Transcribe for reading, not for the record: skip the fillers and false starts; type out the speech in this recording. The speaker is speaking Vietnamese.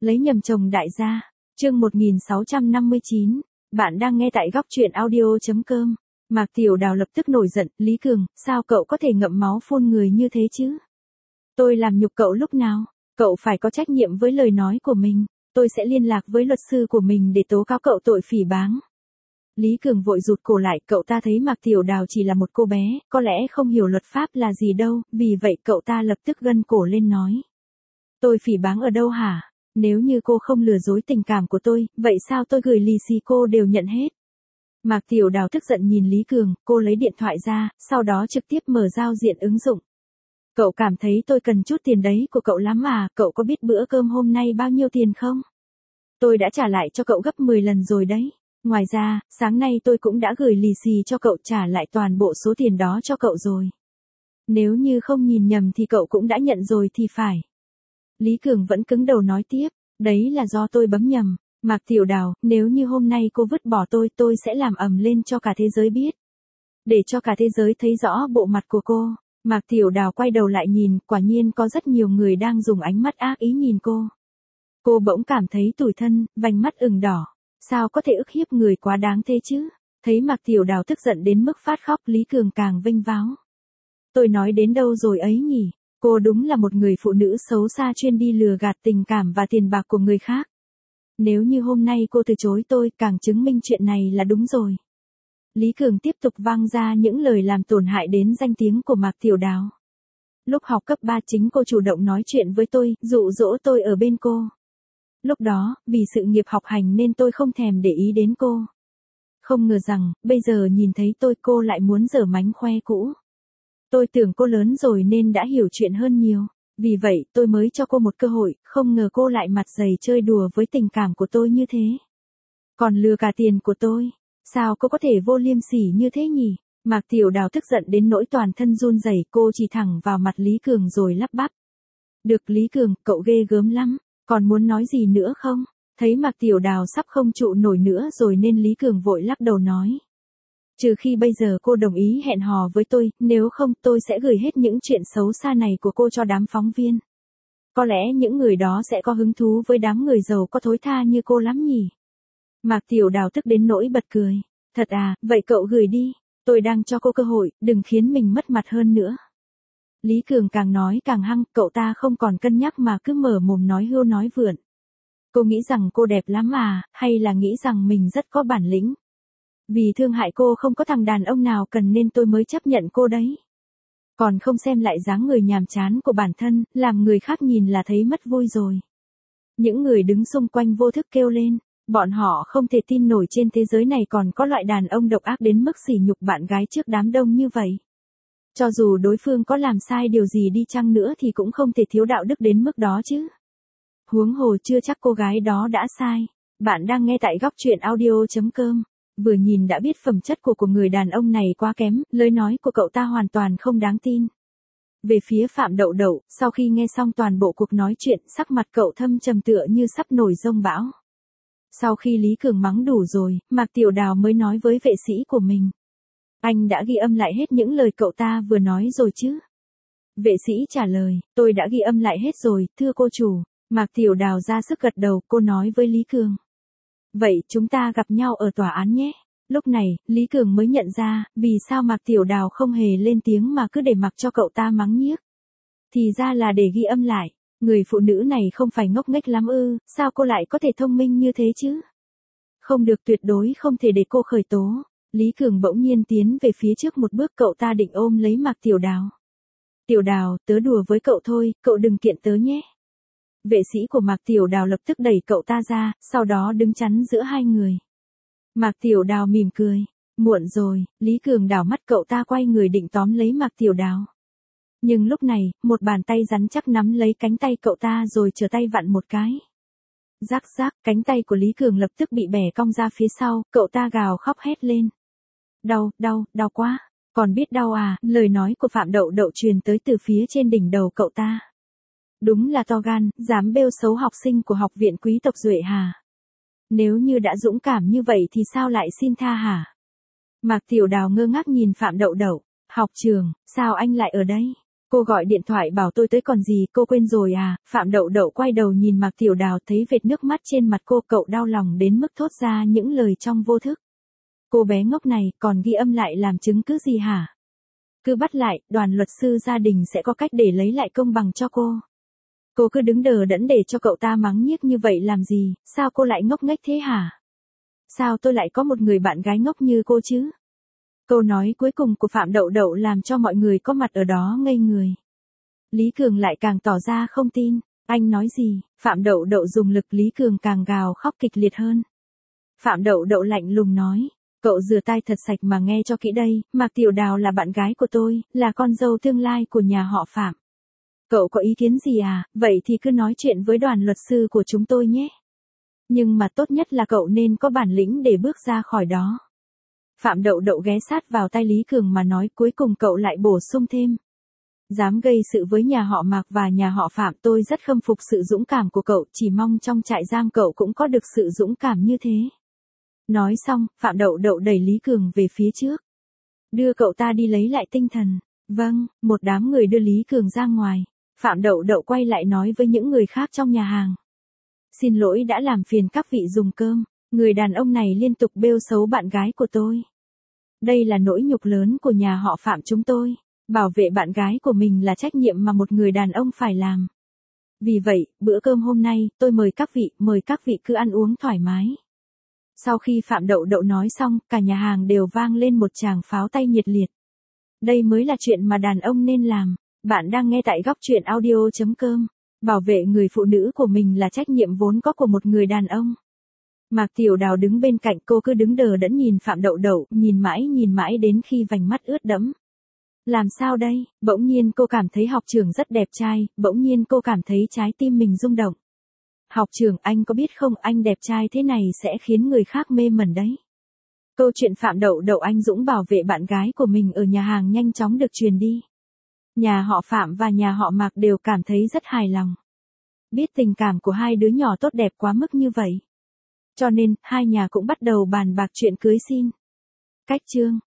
Lấy nhầm chồng đại gia. Chương 1659. Bạn đang nghe tại góc truyện audio.com. Mạc Tiểu Đào lập tức nổi giận, Lý Cường, sao cậu có thể ngậm máu phun người như thế chứ? Tôi làm nhục cậu lúc nào? Cậu phải có trách nhiệm với lời nói của mình. Tôi sẽ liên lạc với luật sư của mình để tố cáo cậu tội phỉ báng. Lý Cường vội rụt cổ lại, cậu ta thấy Mạc Tiểu Đào chỉ là một cô bé, có lẽ không hiểu luật pháp là gì đâu, vì vậy cậu ta lập tức gân cổ lên nói. Tôi phỉ báng ở đâu hả? Nếu như cô không lừa dối tình cảm của tôi, vậy sao tôi gửi lì xì cô đều nhận hết? Mạc Tiểu Đào tức giận nhìn Lý Cường, cô lấy điện thoại ra, sau đó trực tiếp mở giao diện ứng dụng. Cậu cảm thấy tôi cần chút tiền đấy của cậu lắm à, cậu có biết bữa cơm hôm nay bao nhiêu tiền không? Tôi đã trả lại cho cậu gấp 10 lần rồi đấy. Ngoài ra, sáng nay tôi cũng đã gửi lì xì cho cậu, trả lại toàn bộ số tiền đó cho cậu rồi. Nếu như không nhìn nhầm thì cậu cũng đã nhận rồi thì phải. Lý Cường vẫn cứng đầu nói tiếp, đấy là do tôi bấm nhầm. Mạc Tiểu Đào, nếu như hôm nay cô vứt bỏ tôi sẽ làm ầm lên cho cả thế giới biết. Để cho cả thế giới thấy rõ bộ mặt của cô. Mạc Tiểu Đào quay đầu lại nhìn, quả nhiên có rất nhiều người đang dùng ánh mắt ác ý nhìn cô. Cô bỗng cảm thấy tủi thân, vành mắt ửng đỏ. Sao có thể ức hiếp người quá đáng thế chứ? Thấy Mạc Tiểu Đào tức giận đến mức phát khóc, Lý Cường càng vênh váo. Tôi nói đến đâu rồi ấy nhỉ? Cô đúng là một người phụ nữ xấu xa chuyên đi lừa gạt tình cảm và tiền bạc của người khác. Nếu như hôm nay cô từ chối tôi, càng chứng minh chuyện này là đúng rồi. Lý Cường tiếp tục vang ra những lời làm tổn hại đến danh tiếng của Mạc Tiểu Đào. Lúc học cấp 3 chính cô chủ động nói chuyện với tôi, dụ dỗ tôi ở bên cô. Lúc đó, vì sự nghiệp học hành nên tôi không thèm để ý đến cô. Không ngờ rằng, bây giờ nhìn thấy tôi cô lại muốn giở mánh khoe cũ. Tôi tưởng cô lớn rồi nên đã hiểu chuyện hơn nhiều. Vì vậy, tôi mới cho cô một cơ hội, không ngờ cô lại mặt dày chơi đùa với tình cảm của tôi như thế. Còn lừa cả tiền của tôi. Sao cô có thể vô liêm sỉ như thế nhỉ? Mạc Tiểu Đào tức giận đến nỗi toàn thân run rẩy, cô chỉ thẳng vào mặt Lý Cường rồi lắp bắp. Được Lý Cường, cậu ghê gớm lắm. Còn muốn nói gì nữa không? Thấy Mạc Tiểu Đào sắp không trụ nổi nữa rồi nên Lý Cường vội lắc đầu nói. Trừ khi bây giờ cô đồng ý hẹn hò với tôi, nếu không tôi sẽ gửi hết những chuyện xấu xa này của cô cho đám phóng viên. Có lẽ những người đó sẽ có hứng thú với đám người giàu có thối tha như cô lắm nhỉ? Mạc Tiểu Đào tức đến nỗi bật cười. Thật à, vậy cậu gửi đi. Tôi đang cho cô cơ hội, đừng khiến mình mất mặt hơn nữa. Lý Cường càng nói càng hăng, cậu ta không còn cân nhắc mà cứ mở mồm nói hưu nói vượn. Cô nghĩ rằng cô đẹp lắm à, hay là nghĩ rằng mình rất có bản lĩnh? Vì thương hại cô không có thằng đàn ông nào cần nên tôi mới chấp nhận cô đấy. Còn không xem lại dáng người nhàm chán của bản thân, làm người khác nhìn là thấy mất vui rồi. Những người đứng xung quanh vô thức kêu lên, bọn họ không thể tin nổi trên thế giới này còn có loại đàn ông độc ác đến mức sỉ nhục bạn gái trước đám đông như vậy. Cho dù đối phương có làm sai điều gì đi chăng nữa thì cũng không thể thiếu đạo đức đến mức đó chứ. Huống hồ chưa chắc cô gái đó đã sai. Bạn đang nghe tại góc truyện audio.com. Vừa nhìn đã biết phẩm chất của người đàn ông này quá kém, lời nói của cậu ta hoàn toàn không đáng tin. Về phía Phạm Đậu Đậu, sau khi nghe xong toàn bộ cuộc nói chuyện, sắc mặt cậu thâm trầm tựa như sắp nổi giông bão. Sau khi Lý Cường mắng đủ rồi, Mạc Tiểu Đào mới nói với vệ sĩ của mình. Anh đã ghi âm lại hết những lời cậu ta vừa nói rồi chứ? Vệ sĩ trả lời, tôi đã ghi âm lại hết rồi, thưa cô chủ. Mạc Tiểu Đào ra sức gật đầu, cô nói với Lý Cường. Vậy chúng ta gặp nhau ở tòa án nhé. Lúc này, Lý Cường mới nhận ra, vì sao Mạc Tiểu Đào không hề lên tiếng mà cứ để mặc cho cậu ta mắng nhiếc. Thì ra là để ghi âm lại. Người phụ nữ này không phải ngốc nghếch lắm ư, sao cô lại có thể thông minh như thế chứ? Không được, tuyệt đối không thể để cô khởi tố. Lý Cường bỗng nhiên tiến về phía trước một bước, cậu ta định ôm lấy Mạc Tiểu Đào. Tiểu Đào, tớ đùa với cậu thôi, cậu đừng kiện tớ nhé. Vệ sĩ của Mạc Tiểu Đào lập tức đẩy cậu ta ra, sau đó đứng chắn giữa hai người. Mạc Tiểu Đào mỉm cười. Muộn rồi, Lý Cường đảo mắt, cậu ta quay người định tóm lấy Mạc Tiểu Đào. Nhưng lúc này, một bàn tay rắn chắc nắm lấy cánh tay cậu ta rồi trở tay vặn một cái. Rắc rắc, cánh tay của Lý Cường lập tức bị bẻ cong ra phía sau, cậu ta gào khóc hét lên. Đau, đau, đau quá. Còn biết đau à, lời nói của Phạm Đậu Đậu truyền tới từ phía trên đỉnh đầu cậu ta. Đúng là to gan, dám bêu xấu học sinh của học viện quý tộc Duệ Hà. Nếu như đã dũng cảm như vậy thì sao lại xin tha hả? Mạc Tiểu Đào ngơ ngác nhìn Phạm Đậu Đậu. Học trường, sao anh lại ở đây? Cô gọi điện thoại bảo tôi tới còn gì, cô quên rồi à? Phạm Đậu Đậu quay đầu nhìn Mạc Tiểu Đào, thấy vệt nước mắt trên mặt cô, cậu đau lòng đến mức thốt ra những lời trong vô thức. Cô bé ngốc này, còn ghi âm lại làm chứng cứ gì hả? Cứ bắt lại, đoàn luật sư gia đình sẽ có cách để lấy lại công bằng cho cô. Cô cứ đứng đờ đẫn để cho cậu ta mắng nhiếc như vậy làm gì, sao cô lại ngốc nghếch thế hả? Sao tôi lại có một người bạn gái ngốc như cô chứ? Câu nói cuối cùng của Phạm Đậu Đậu làm cho mọi người có mặt ở đó ngây người. Lý Cường lại càng tỏ ra không tin. Anh nói gì? Phạm Đậu Đậu dùng lực, Lý Cường càng gào khóc kịch liệt hơn. Phạm Đậu Đậu lạnh lùng nói. Cậu rửa tay thật sạch mà nghe cho kỹ đây, Mạc Tiểu Đào là bạn gái của tôi, là con dâu tương lai của nhà họ Phạm. Cậu có ý kiến gì à? Vậy thì cứ nói chuyện với đoàn luật sư của chúng tôi nhé. Nhưng mà tốt nhất là cậu nên có bản lĩnh để bước ra khỏi đó. Phạm Đậu Đậu ghé sát vào tai Lý Cường mà nói, cuối cùng cậu lại bổ sung thêm. Dám gây sự với nhà họ Mạc và nhà họ Phạm, tôi rất khâm phục sự dũng cảm của cậu, chỉ mong trong trại giam cậu cũng có được sự dũng cảm như thế. Nói xong, Phạm Đậu Đậu đẩy Lý Cường về phía trước. Đưa cậu ta đi lấy lại tinh thần. Vâng, một đám người đưa Lý Cường ra ngoài. Phạm Đậu Đậu quay lại nói với những người khác trong nhà hàng. Xin lỗi đã làm phiền các vị dùng cơm. Người đàn ông này liên tục bêu xấu bạn gái của tôi. Đây là nỗi nhục lớn của nhà họ Phạm chúng tôi. Bảo vệ bạn gái của mình là trách nhiệm mà một người đàn ông phải làm. Vì vậy, bữa cơm hôm nay, tôi mời các vị cứ ăn uống thoải mái. Sau khi Phạm Đậu Đậu nói xong, cả nhà hàng đều vang lên một tràng pháo tay nhiệt liệt. Đây mới là chuyện mà đàn ông nên làm. Bạn đang nghe tại góc truyện audio.com. Bảo vệ người phụ nữ của mình là trách nhiệm vốn có của một người đàn ông. Mạc Tiểu Đào đứng bên cạnh, cô cứ đứng đờ đẫn nhìn Phạm Đậu Đậu, nhìn mãi đến khi vành mắt ướt đẫm. Làm sao đây? Bỗng nhiên cô cảm thấy học trưởng rất đẹp trai, bỗng nhiên cô cảm thấy trái tim mình rung động. Học trưởng, anh có biết không, anh đẹp trai thế này sẽ khiến người khác mê mẩn đấy. Câu chuyện Phạm Đậu Đậu anh dũng bảo vệ bạn gái của mình ở nhà hàng nhanh chóng được truyền đi. Nhà họ Phạm và nhà họ Mạc đều cảm thấy rất hài lòng. Biết tình cảm của hai đứa nhỏ tốt đẹp quá mức như vậy. Cho nên, hai nhà cũng bắt đầu bàn bạc chuyện cưới xin. Cách chương